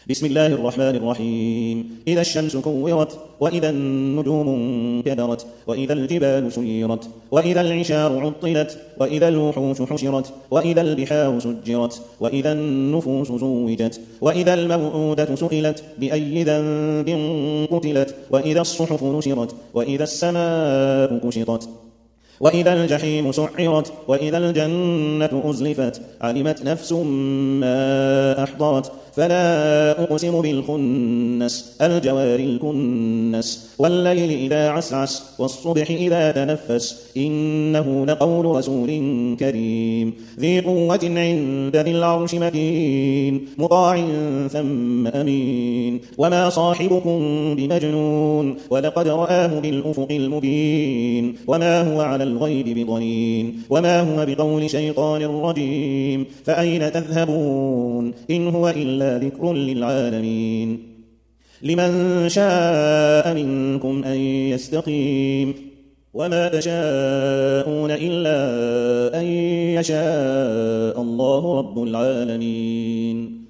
بسم الله الرحمن الرحيم إذا الشمس كورت وإذا النجوم انكدرت وإذا الجبال سيرت وإذا العشار عطلت وإذا الوحوش حشرت وإذا البحار سجرت وإذا النفوس زوجت وإذا الموءودة سئلت بأي ذنب قتلت وإذا الصحف نشرت وإذا السماء كشطت وإذا الجحيم سعرت وإذا الجنة أزلفت علمت نفس ما أحضرت فلا أقسم بالخنس الجوار الكنس والليل إذا عسعس والصبح إذا تنفس إنه لقول رسول كريم ذي قوة عند ذي العرش مكين مطاع ثم أمين وما صاحبكم بمجنون ولقد رآه بالأفق المبين وما هو على الغيب بضنين وما هو بقول شيطان رجيم فأين تذهبون إن هو إلا ذكر للعالمين لمن شاء منكم أن يستقيم وما تشاءون إلا أن يشاء الله رب العالمين.